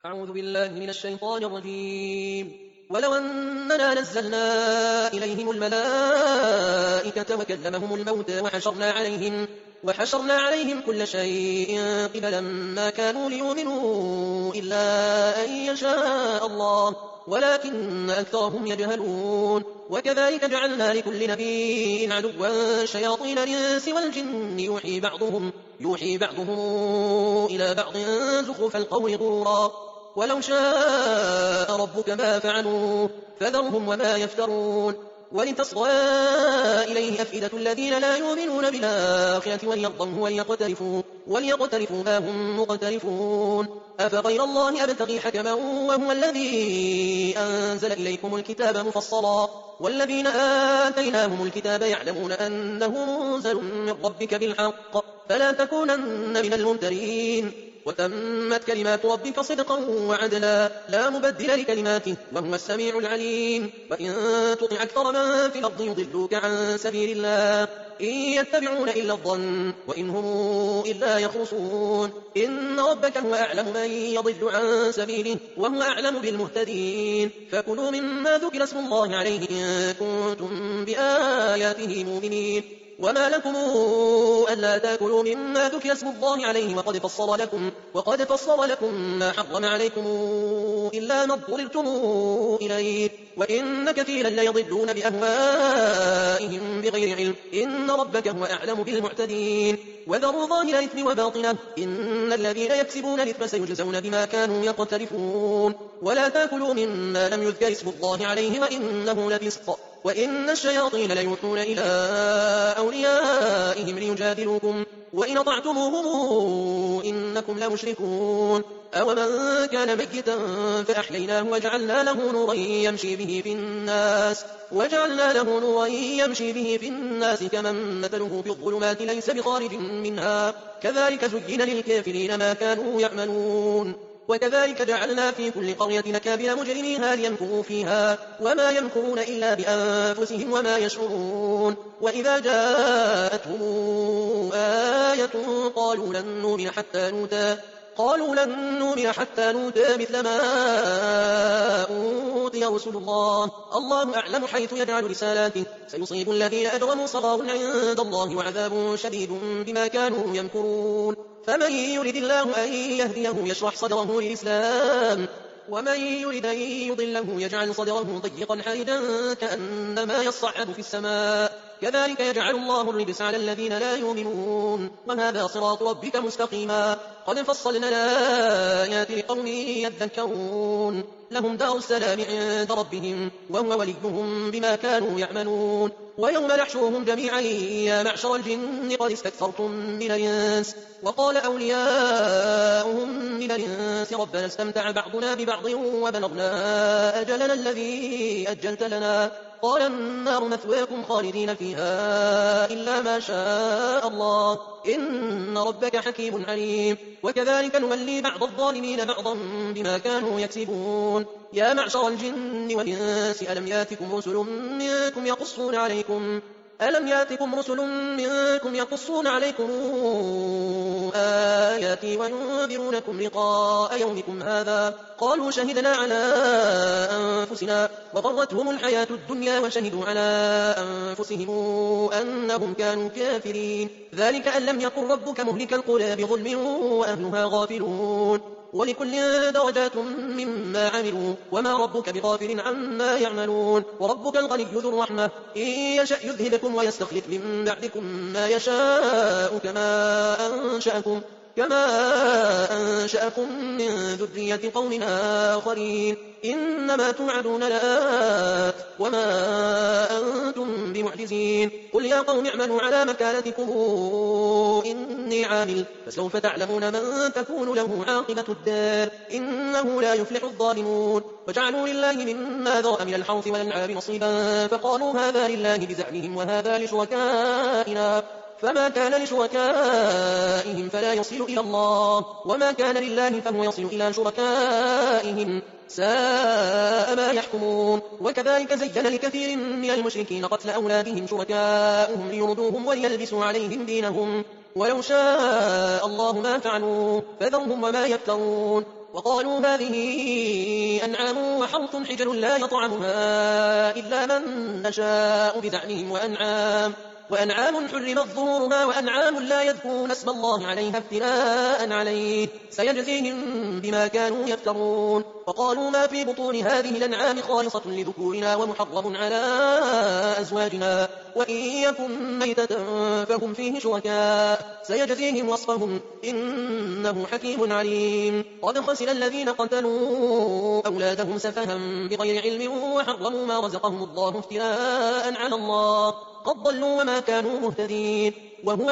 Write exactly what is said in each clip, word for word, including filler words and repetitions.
أعوذ بالله من الشيطان الرجيم. ولو أننا نزلنا إليهم الملائكة وكلمهم الموتى وحشرنا عليهم, وحشرنا عليهم كل شيء قبلا ما كانوا ليؤمنوا إلا أن يشاء الله ولكن أكثرهم يجهلون. وكذلك جعلنا لكل نبي عدوا شياطين الإنس والجن يوحي بعضهم, يوحي بعضهم إلى بعض زخرف القول غرورا ولو شاء ربك ما فعلوه فذرهم وما يفترون. ولتصغى إليه أفئدة الذين لا يؤمنون بالآخرة وليرضوا وليقترفوا, وليقترفوا ما هم مقترفون. أفغير الله أبتغي حكما وهو الذي أنزل إليكم الكتاب مفصلا والذين آتيناهم الكتاب يعلمون أنه منزل من ربك بالحق فلا تكونن من الممترين. وتمت كلمات ربك صدقا وعدلا لا مبدل لكلماته وهو السميع العليم. وإن تطع أكثر من في الأرض يضلوك عن سبيل الله إن يتبعون إلا الظن وإن هم إلا يخرصون. إن ربك هو أعلم من يضل عن سبيله وهو أعلم بالمهتدين. فكلوا مما ذكر اسم الله عليه إن كنتم بآياته مؤمنين. وما لكم ألا تأكلوا مما ذكر اسم الله عليه وقد فصل لكم, وقد فصل لكم ما حرم عليكم إلا ما اضطررتم إليه وإن كثيرا ليضلون بأهوائهم بغير علم إن ربك هو أعلم بالمعتدين. وذروا ظاهر الإثم وباطنه إن الذين يكسبون الإثم سيجزون بما كانوا يقترفون. ولا تأكلوا مما لم يذكر اسم الله عليه وإنه لفسق وإن الشياطين ليوحون إلى أوليائهم ليجادلوكم وإن أطعتموهم إنكم لمشركون. أومن كان ميتا فأحييناه وجعلنا له نورا يمشي به في الناس وجعلنا له نورا يمشي به في الناس كمن مثله في الظلمات ليس بخارج منها كذلك زين للكافرين ما كانوا يعملون. وكذلك جعلنا في كل قرية أكابر مجرميها ليمكروا فيها وما يمكرون إلا بأنفسهم وما يشعرون. وإذا جاءتهم آية قالوا لن نؤمن حتى نؤتى قالوا لن نؤمن حتى نؤتى مثل ما أوتي رسل الله الله أعلم حيث يجعل رسالاته سيصيب الذين أجرموا صغار عند الله وعذاب شديد بما كانوا يمكرون. فمن يرد الله أن يهديه يشرح صدره للإسلام ومن يرد أن يضله يجعل صدره ضيقا حرجا كأنما يصعد في السماء كذلك يجعل الله الرجس على الذين لا يؤمنون. وهذا صراط ربك مستقيما قد فصلنا الآيات لقوم يذكرون. لهم دار السلام عند ربهم وهو وليهم بما كانوا يعملون. ويوم نحشرهم جميعا يا معشر الجن قد استكثرتم من الإنس وقال أولياؤهم من الإنس ربنا استمتع بعضنا ببعض وبلغنا أجلنا الذي أجلت لنا قال النار مثواكم خالدين فيها إلا ما شاء الله إن ربك حكيم عليم. وكذلك نولي بعض الظالمين بعضا بما كانوا يكسبون. يا معشر الجن والإنس ألم ياتكم رسل منكم يقصون عليكم ألم ياتكم رسل منكم يقصون عليكم آياتي وينذرونكم لقاء يومكم هذا قالوا شهدنا على أنفسنا وغرتهم الحياة الدنيا وشهدوا على أنفسهم أنهم كانوا كافرين ذلك أن لم يكن ربك مهلك القرى بظلم وأهلها غافلون. ولكل درجات مما عملوا وما ربك بغافل عما يعملون. وربك الغني ذو الرحمة إن يشأ يذهبكم ويستخلف من بعدكم ما يشاء كما أنشأكم كما أنشأكم من ذرية قوم آخرين إنما توعدون لآت وما أنتم بمعجزين. قل يا قوم اعملوا على مكانتكم إني عامل فسوف تعلمون من تكون له عاقبة الدار إنه لا يفلح الظالمون. وجعلوا لله مما ذرأ من الحرث والأنعام نصيبا فقالوا هذا لله بزعمهم وهذا لشركائنا فما كان لشركائهم فلا يصل إلى الله وما كان لله فهو يصل إلى شركائهم ساء ما يحكمون. وكذلك زين لكثير من المشركين قتل أولادهم شركاؤهم ليردوهم وليلبسوا عليهم دينهم ولو شاء الله ما فعلوا فذرهم وما يفترون. وقالوا هذه أنعام وحرث حجر لا يطعمها إلا من نشاء بزعمهم وأنعام وأنعام حرمت ظهورها وأنعام لا يذكرون اسم الله عليها افتراء عليه سيجزيهم بما كانوا يفترون. وقالوا ما في بطون هذه الأنعام خالصة لذكورنا ومحرم على أزواجنا وإن يكن ميتة فهم فيه شركاء سيجزيهم وصفهم إنه حكيم عليم. قد خسر الذين قتلوا أولادهم سفها بغير علم وحرموا ما رزقهم الله افتراء على الله قد ضلوا وما كانوا مهتدين. وهو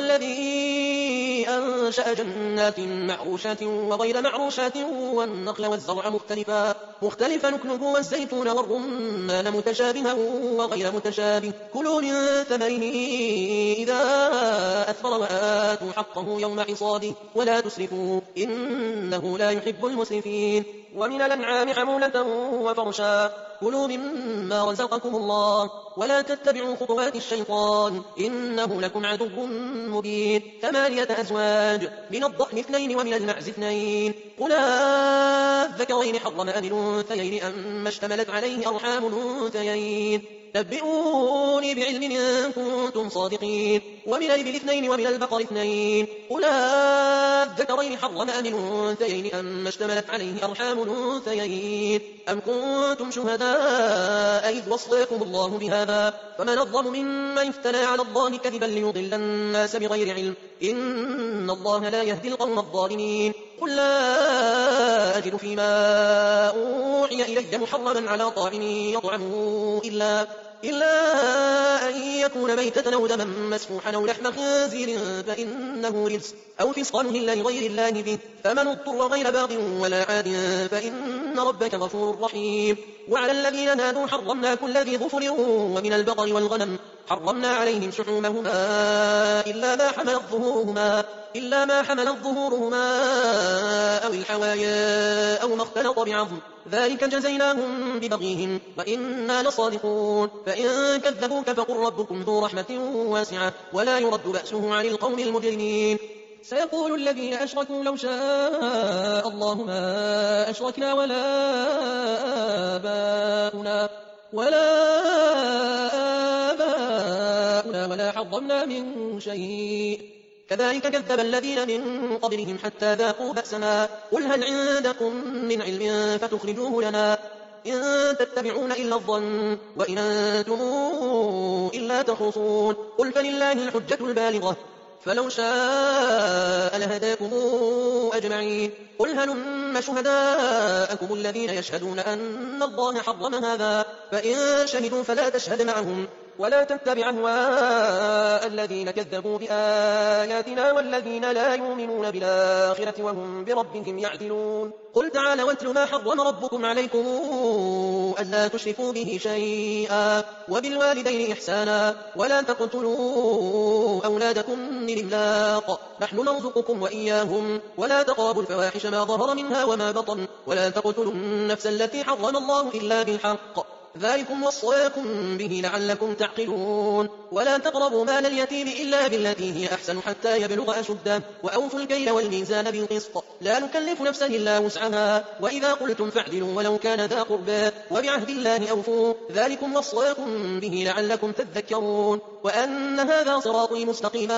الذي أنشأ جنات معروشات وغير معروشات والنخل والزرع مختلفا مختلفا نكله والزيتون والرمان متشابها وغير متشابه كلوا من ثمره إذا أثمر وآتوا حقه يوم حصاده ولا تسرفوا إنه لا يحب المسرفين. ومن الأنعام حمولة وفرشا كلوا مما رزقكم الله ولا تتبعوا خطوات الشيطان إنه لكم عدو مبين. ثمانية أزواج من الضأن اثنين ومن المعز اثنين قل الذكرين حرم أم الأنثيين أما اشتملت عليه أرحام الأنثيين نبئوني بعلم إن كنتم صادقين. ومن الإبل اثنين ومن البقر اثنين قل الذكرين حرم أم الأنثيين أما اشتملت عليه أرحام الأنثيين أم كنتم شهداء إذ وصاكم الله بهذا فمن أظلم ممن افترى على الله كذبا ليضل الناس بغير علم إن الله لا يهدي القوم الظالمين. قل لا أجد فيما أوحي إلي محرما على طاعم يطعمه إلا إلا أن يكون ميتة أو دما مسفوحا أو لحم خنزير فإنه رجس أو فسقا أهل لغير الله به فمن اضطر غير باغ ولا عاد فإن ربك غفور رحيم. وعلى الذين نادوا حرمنا كل ذي ظفر ومن البقر والغنم حرمنا عليهم شحومهما إلا ما حملت ظهورهما إلا ما حملت ظهورهما أو الحوايا أو ما اختلط بعظم ذلك جزيناهم ببغيهم وإنا لصادقون. فإن كذبوك فقل ربكم ذو رحمة واسعة ولا يرد بأسه عن القوم المجرمين. سيقول الذين أشركوا لو شاء الله ما أشركنا ولا آباؤنا ولا آباؤنا ولا حرمنا من شيء كذلك كذب الذين من قبلهم حتى ذاقوا بأسنا قل هل عندكم من علم فتخرجوه لنا إن تتبعون إلا الظن وإن أنتم إلا تخرصون. قل فلله الحجة البالغة فلو شاء لهداكم أجمعين. قل هلم شهداءكم الذين يشهدون أن الله حرم هذا فإن شهدوا فلا تشهد معهم ولا تتبع أهواء الذين كذبوا بآياتنا والذين لا يؤمنون بالآخرة وهم بربهم يعدلون. قل تعالى واتل ما حرم ربكم عليكم ألا تشركوا به شيئا وبالوالدين إحسانا ولا تقتلوا أولادكم من إملاق نحن نرزقكم وإياهم ولا تقربوا الفواحش ما ظهر منها وما بطن ولا تقتلوا النفس التي حرم الله إلا بالحق ذلكم وصاكم به لعلكم تعقلون. ولا تقربوا مال اليتيم إلا بالتي هي أحسن حتى يبلغ أشده وأوفوا الكيل والميزان بالقسط لا نكلف نفسا إلا وسعها وإذا قلتم فاعدلوا ولو كان ذا قربى وبعهد الله أوفوا ذلكم وصاكم به لعلكم تذكرون. وأن هذا صراطي مستقيما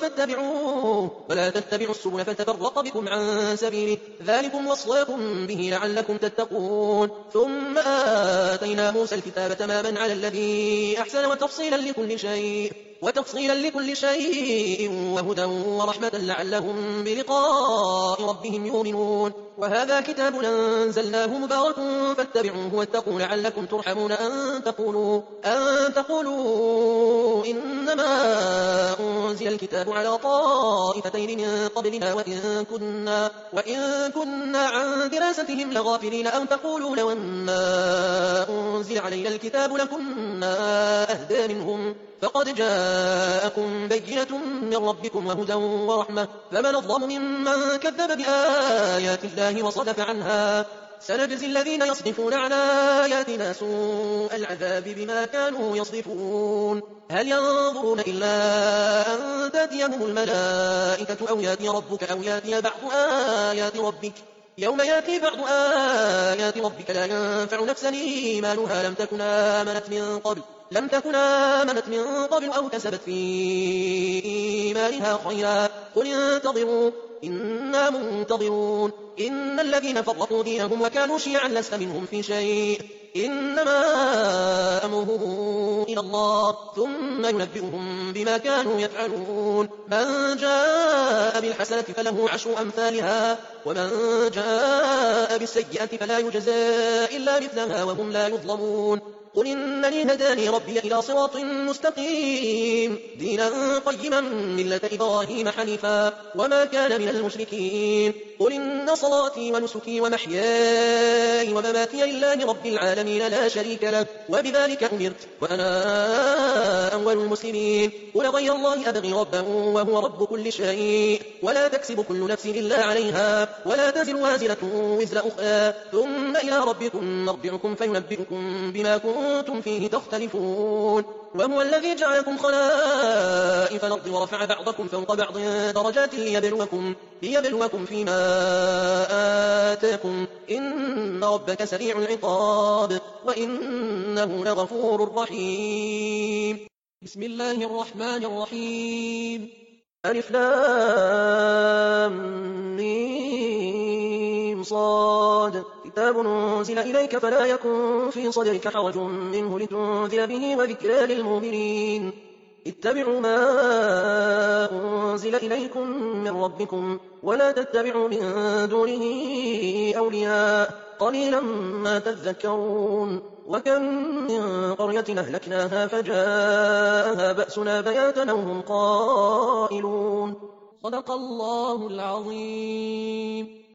فاتبعوه ولا تتبعوا السبل فتفرق بكم عن سبيله ذلكم وصاكم به لعلكم تتقون. ثم آتينا موسى الكتاب تماما على الذي أحسن وتفصيلا لكل شيء وتفصيلا لكل شيء وهدى ورحمة لعلهم بلقاء ربهم يؤمنون. وهذا كتاب أنزلناه مبارك فاتبعوه واتقوا لعلكم ترحمون أن تقولوا أن تقولوا إنما أنزل الكتاب على طائفتين من قبلنا وإن كنا وإن كنا عن دراستهم لغافلين أو تقولوا لو أنما أنزل علينا الكتاب لكنا أهدى منهم فقد جاءكم بينة من ربكم وهدى ورحمة فمن أظلم ممن كذب بآيات الله وصدف عنها سنجزي الذين يصدفون عن آياتنا سوء العذاب بما كانوا يصدفون. هل ينظرون إلا أن تأتيهم الملائكة أو يأتي ربك أو يأتي بعض آيات ربك يوم يأتي بعض آيات ربك لا ينفع نفسا إيمانها لم تكن آمنت من قبل لم تكن آمنت من قبل أو كسبت في إيمانها خيرا قل انتظروا إنا منتظرون إن الذين فرقوا دينهم وكانوا شيعا لست منهم في شيء إنما أمرهم إلى الله ثم ينبئهم بما كانوا يفعلون من جاء بالحسنة فله عشر أمثالها ومن جاء بالسيئة فلا يجزى إلا مثلها وهم لا يظلمون قل إنني هداني ربي إلى صراط مستقيم دينا قيما ملة إبراهيم حنيفا وما كان من المشركين قل إن صلاتي ونسكي ومحياي ومماتي لله رب العالمين لا شريك له وبذلك أمرت وأنا أول المسلمين قل غير الله أبغي ربا وهو رب كل شيء ولا تكسب كل نفس إلا عليها ولا تزر وازرة وزر أخرى ثم إلى ربكم مرجعكم فينبئكم بما كنتم فيه تختلفون وهو الذي جعلكم خلائف الأرض ورفع بعضكم فوق بعض درجات ليبلوكم, ليبلوكم فيما آتاكم إن ربك سريع العقاب وإنه لغفور رحيم بسم الله الرحمن الرحيم ألف لام ميم صاد كتاب أنزل إليك فلا يكن في صدرك حرج منه لتنذر به وذكرى للمؤمنين اتبعوا ما أنزل إليكم من ربكم ولا تتبعوا من دونه أولياء قليلا ما تذكرون وكم من قرية أهلكناها فجاءها بأسنا بياتا وهم قائلون صدق الله العظيم.